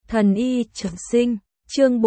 Thần y trường sinh, chương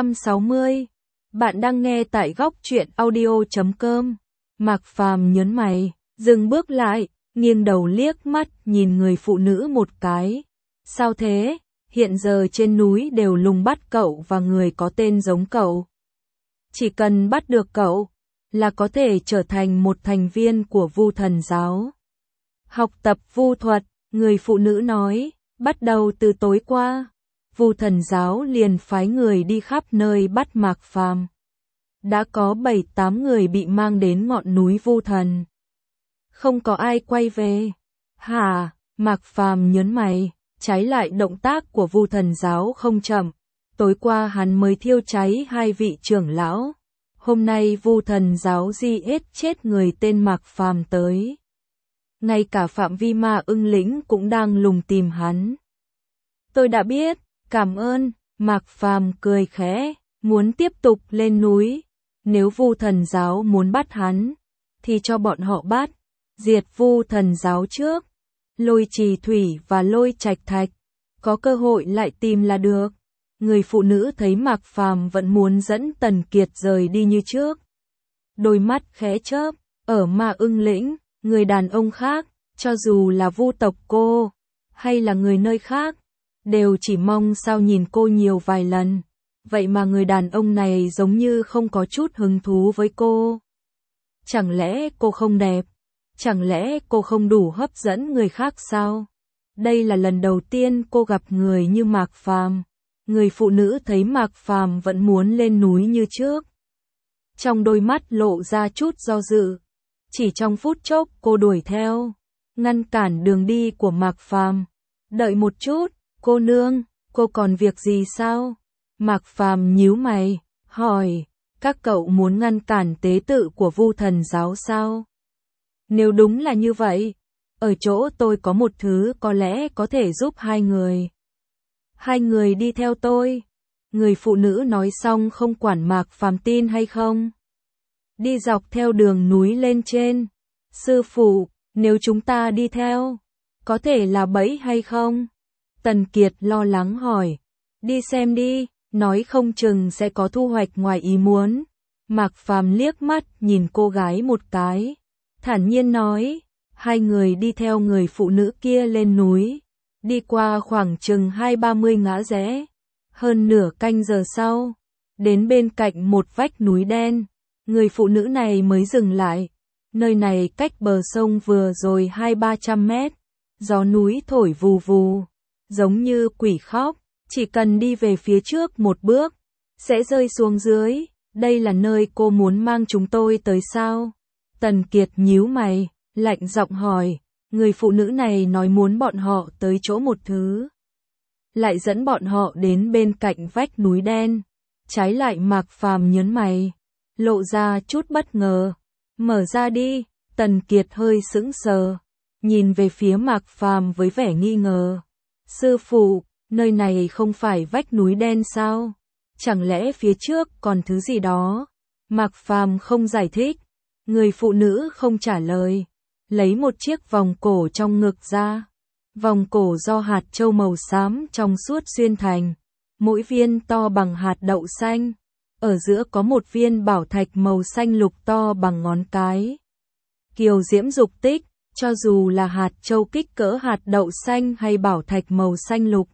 460. Bạn đang nghe tại góc truyện audio.com. Mạc Phàm nhớn mày, dừng bước lại, nghiêng đầu liếc mắt nhìn người phụ nữ một cái. Sao thế? Hiện giờ trên núi đều lùng bắt cậu và người có tên giống cậu. Chỉ cần bắt được cậu, là có thể trở thành một thành viên của Vu Thần giáo. Học tập vu thuật, người phụ nữ nói, bắt đầu từ tối qua. Vu Thần giáo liền phái người đi khắp nơi bắt Mạc Phàm. Đã có 7-8 người bị mang đến ngọn núi Vu Thần. Không có ai quay về. Hả? Mạc Phàm nhớn mày, trái lại động tác của Vu Thần giáo không chậm. Tối qua hắn mới thiêu cháy 2 vị trưởng lão. Hôm nay Vu Thần giáo giết chết người tên Mạc Phàm tới. Ngay cả phạm vi ma ưng lĩnh cũng đang lùng tìm hắn. Tôi đã biết, cảm ơn. Mạc Phàm cười khẽ, muốn tiếp tục lên núi. Nếu Vu Thần giáo muốn bắt hắn, thì cho bọn họ bắt. Diệt Vu Thần giáo trước. Lôi Trì Thủy và Lôi Trạch Thạch, có cơ hội lại tìm là được. Người phụ nữ thấy Mạc Phàm vẫn muốn dẫn Tần Kiệt rời đi như trước. Đôi mắt khẽ chớp, ở ma ưng lĩnh, người đàn ông khác, cho dù là Vu tộc cô, hay là người nơi khác, đều chỉ mong sao nhìn cô nhiều vài lần. Vậy mà người đàn ông này giống như không có chút hứng thú với cô. Chẳng lẽ cô không đẹp? Chẳng lẽ cô không đủ hấp dẫn người khác sao? Đây là lần đầu tiên cô gặp người như Mạc Phàm. Người phụ nữ thấy Mạc Phàm vẫn muốn lên núi như trước. Trong đôi mắt lộ ra chút do dự. Chỉ trong phút chốc cô đuổi theo, ngăn cản đường đi của Mạc Phàm. Đợi một chút, cô nương, cô còn việc gì sao? Mạc Phàm nhíu mày, hỏi, các cậu muốn ngăn cản tế tự của Vu Thần giáo sao? Nếu đúng là như vậy, ở chỗ tôi có một thứ có lẽ có thể giúp hai người. Hai người đi theo tôi. Người phụ nữ nói xong không quản Mạc Phàm tin hay không. Đi dọc theo đường núi lên trên. Sư phụ, nếu chúng ta đi theo, có thể là bẫy hay không? Tần Kiệt lo lắng hỏi. Đi xem đi, nói không chừng sẽ có thu hoạch ngoài ý muốn. Mạc Phàm liếc mắt nhìn cô gái một cái, thản nhiên nói. Hai người đi theo người phụ nữ kia lên núi. Đi qua khoảng chừng 20-30 ngã rẽ. Hơn nửa canh giờ sau, đến bên cạnh một vách núi đen. Người phụ nữ này mới dừng lại. Nơi này cách bờ sông vừa rồi 200-300 mét. Gió núi thổi vù vù, giống như quỷ khóc. Chỉ cần đi về phía trước một bước, sẽ rơi xuống dưới. Đây là nơi cô muốn mang chúng tôi tới sao? Tần Kiệt nhíu mày, lạnh giọng hỏi. Người phụ nữ này nói muốn bọn họ tới chỗ một thứ, lại dẫn bọn họ đến bên cạnh vách núi đen. Trái lại Mạc Phàm nhớn mày, lộ ra chút bất ngờ. Mở ra đi. Tần Kiệt hơi sững sờ, nhìn về phía Mạc Phàm với vẻ nghi ngờ. Sư phụ, nơi này không phải vách núi đen sao? Chẳng lẽ phía trước còn thứ gì đó? Mạc Phàm không giải thích. Người phụ nữ không trả lời, lấy một chiếc vòng cổ trong ngực ra. Vòng cổ do hạt châu màu xám trong suốt xuyên thành, mỗi viên to bằng hạt đậu xanh. Ở giữa có một viên bảo thạch màu xanh lục to bằng ngón cái. Kiều diễm dục tích, cho dù là hạt châu kích cỡ hạt đậu xanh hay bảo thạch màu xanh lục,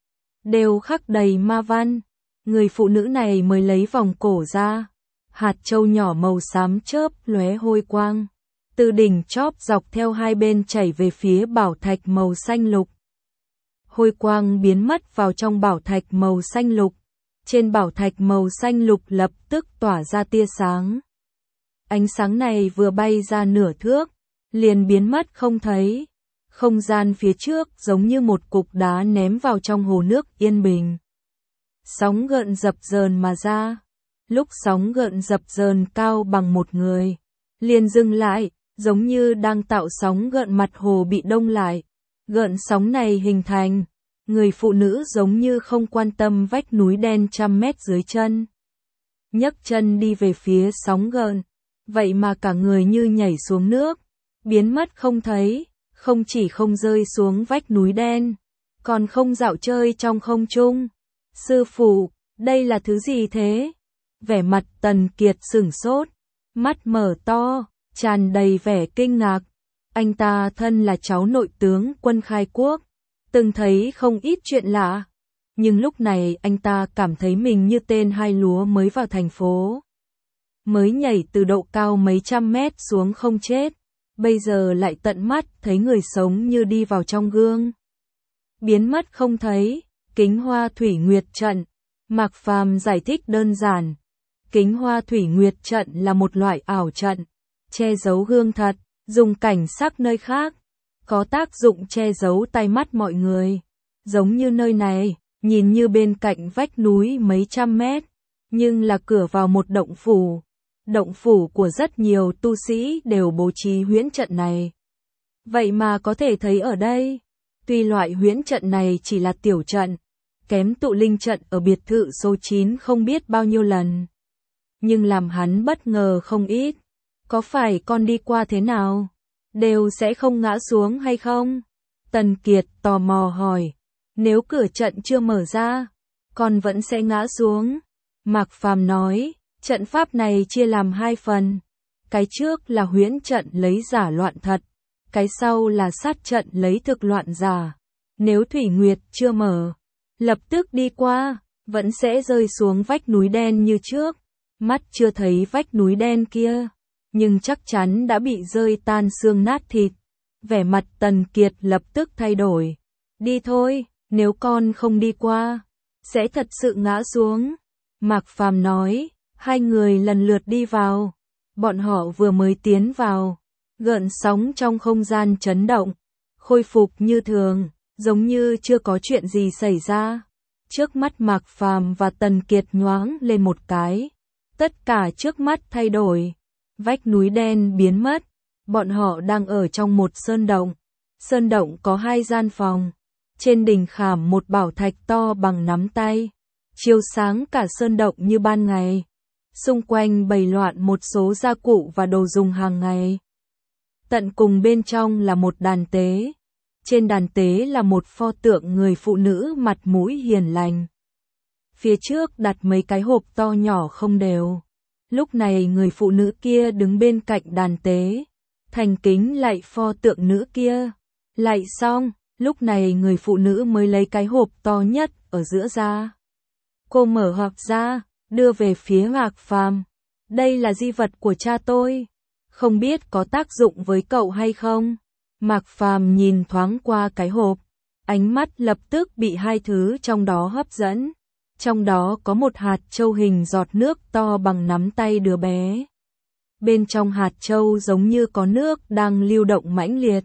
đều khắc đầy ma văn. Người phụ nữ này mới lấy vòng cổ ra. Hạt châu nhỏ màu xám chớp lóe hôi quang, từ đỉnh chóp dọc theo hai bên chảy về phía bảo thạch màu xanh lục. Hôi quang biến mất vào trong bảo thạch màu xanh lục. Trên bảo thạch màu xanh lục lập tức tỏa ra tia sáng. Ánh sáng này vừa bay ra nửa thước, liền biến mất không thấy. Không gian phía trước giống như một cục đá ném vào trong hồ nước yên bình. Sóng gợn dập dờn mà ra. Lúc sóng gợn dập dờn cao bằng một người, liền dừng lại, giống như đang tạo sóng gợn mặt hồ bị đông lại. Gợn sóng này hình thành, người phụ nữ giống như không quan tâm vách núi đen trăm mét dưới chân. Nhấc chân đi về phía sóng gợn, vậy mà cả người như nhảy xuống nước, biến mất không thấy. Không chỉ không rơi xuống vách núi đen, còn không dạo chơi trong không trung, Sư phụ, đây là thứ gì thế? Vẻ mặt Tần Kiệt sửng sốt, mắt mở to, tràn đầy vẻ kinh ngạc. Anh ta thân là cháu nội tướng quân khai quốc, từng thấy không ít chuyện lạ. Nhưng lúc này anh ta cảm thấy mình như tên hai lúa mới vào thành phố. Mới nhảy từ độ cao mấy trăm mét xuống không chết, bây giờ lại tận mắt thấy người sống như đi vào trong gương. Biến mất không thấy, Kính Hoa Thủy Nguyệt Trận. Mạc Phàm giải thích đơn giản. Kính Hoa Thủy Nguyệt Trận là một loại ảo trận, che giấu gương thật, dùng cảnh sắc nơi khác, có tác dụng che giấu tai mắt mọi người. Giống như nơi này, nhìn như bên cạnh vách núi mấy trăm mét, nhưng là cửa vào một động phủ. Động phủ của rất nhiều tu sĩ đều bố trí huyễn trận này. Vậy mà có thể thấy ở đây, tuy loại huyễn trận này chỉ là tiểu trận, kém tụ linh trận ở biệt thự số 9 không biết bao nhiêu lần. Nhưng làm hắn bất ngờ không ít. Có phải con đi qua thế nào? Đều sẽ không ngã xuống hay không? Tần Kiệt tò mò hỏi. Nếu cửa trận chưa mở ra, con vẫn sẽ ngã xuống. Mạc Phàm nói, trận pháp này chia làm hai phần. Cái trước là huyễn trận lấy giả loạn thật, cái sau là sát trận lấy thực loạn giả. Nếu Thủy Nguyệt chưa mở, lập tức đi qua, vẫn sẽ rơi xuống vách núi đen như trước. Mắt chưa thấy vách núi đen kia, nhưng chắc chắn đã bị rơi tan xương nát thịt. Vẻ mặt Tần Kiệt lập tức thay đổi. Đi thôi, nếu con không đi qua, sẽ thật sự ngã xuống. Mạc Phàm nói, hai người lần lượt đi vào. Bọn họ vừa mới tiến vào, gợn sóng trong không gian chấn động, khôi phục như thường, giống như chưa có chuyện gì xảy ra. Trước mắt Mạc Phàm và Tần Kiệt nhoáng lên một cái. Tất cả trước mắt thay đổi. Vách núi đen biến mất. Bọn họ đang ở trong một sơn động. Sơn động có hai gian phòng. Trên đỉnh khảm một bảo thạch to bằng nắm tay, chiếu sáng cả sơn động như ban ngày. Xung quanh bày loạn một số gia cụ và đồ dùng hàng ngày. Tận cùng bên trong là một đàn tế. Trên đàn tế là một pho tượng người phụ nữ mặt mũi hiền lành. Phía trước đặt mấy cái hộp to nhỏ không đều. Lúc này người phụ nữ kia đứng bên cạnh đàn tế, thành kính lạy pho tượng nữ kia. Lạy xong, lúc này người phụ nữ mới lấy cái hộp to nhất ở giữa ra. Cô mở hộp ra, đưa về phía Mạc Phàm. Đây là di vật của cha tôi, không biết có tác dụng với cậu hay không. Mạc Phàm nhìn thoáng qua cái hộp, ánh mắt lập tức bị hai thứ trong đó hấp dẫn. Trong đó có một hạt châu hình giọt nước to bằng nắm tay đứa bé. Bên trong hạt châu giống như có nước đang lưu động mãnh liệt.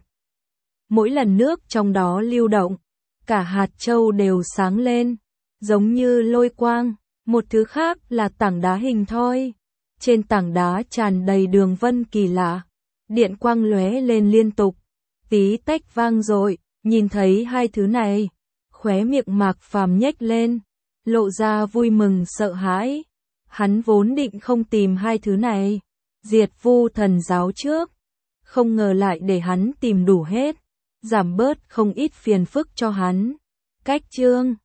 Mỗi lần nước trong đó lưu động, cả hạt châu đều sáng lên, giống như lôi quang. Một thứ khác là tảng đá hình thoi. Trên tảng đá tràn đầy đường vân kỳ lạ. Điện quang lóe lên liên tục, tí tách vang dội. Nhìn thấy hai thứ này, khóe miệng Mạc Phàm nhếch lên, lộ ra vui mừng sợ hãi. Hắn vốn định không tìm hai thứ này, diệt Vu Thần giáo trước, không ngờ lại để hắn tìm đủ hết, giảm bớt không ít phiền phức cho hắn. Cách chương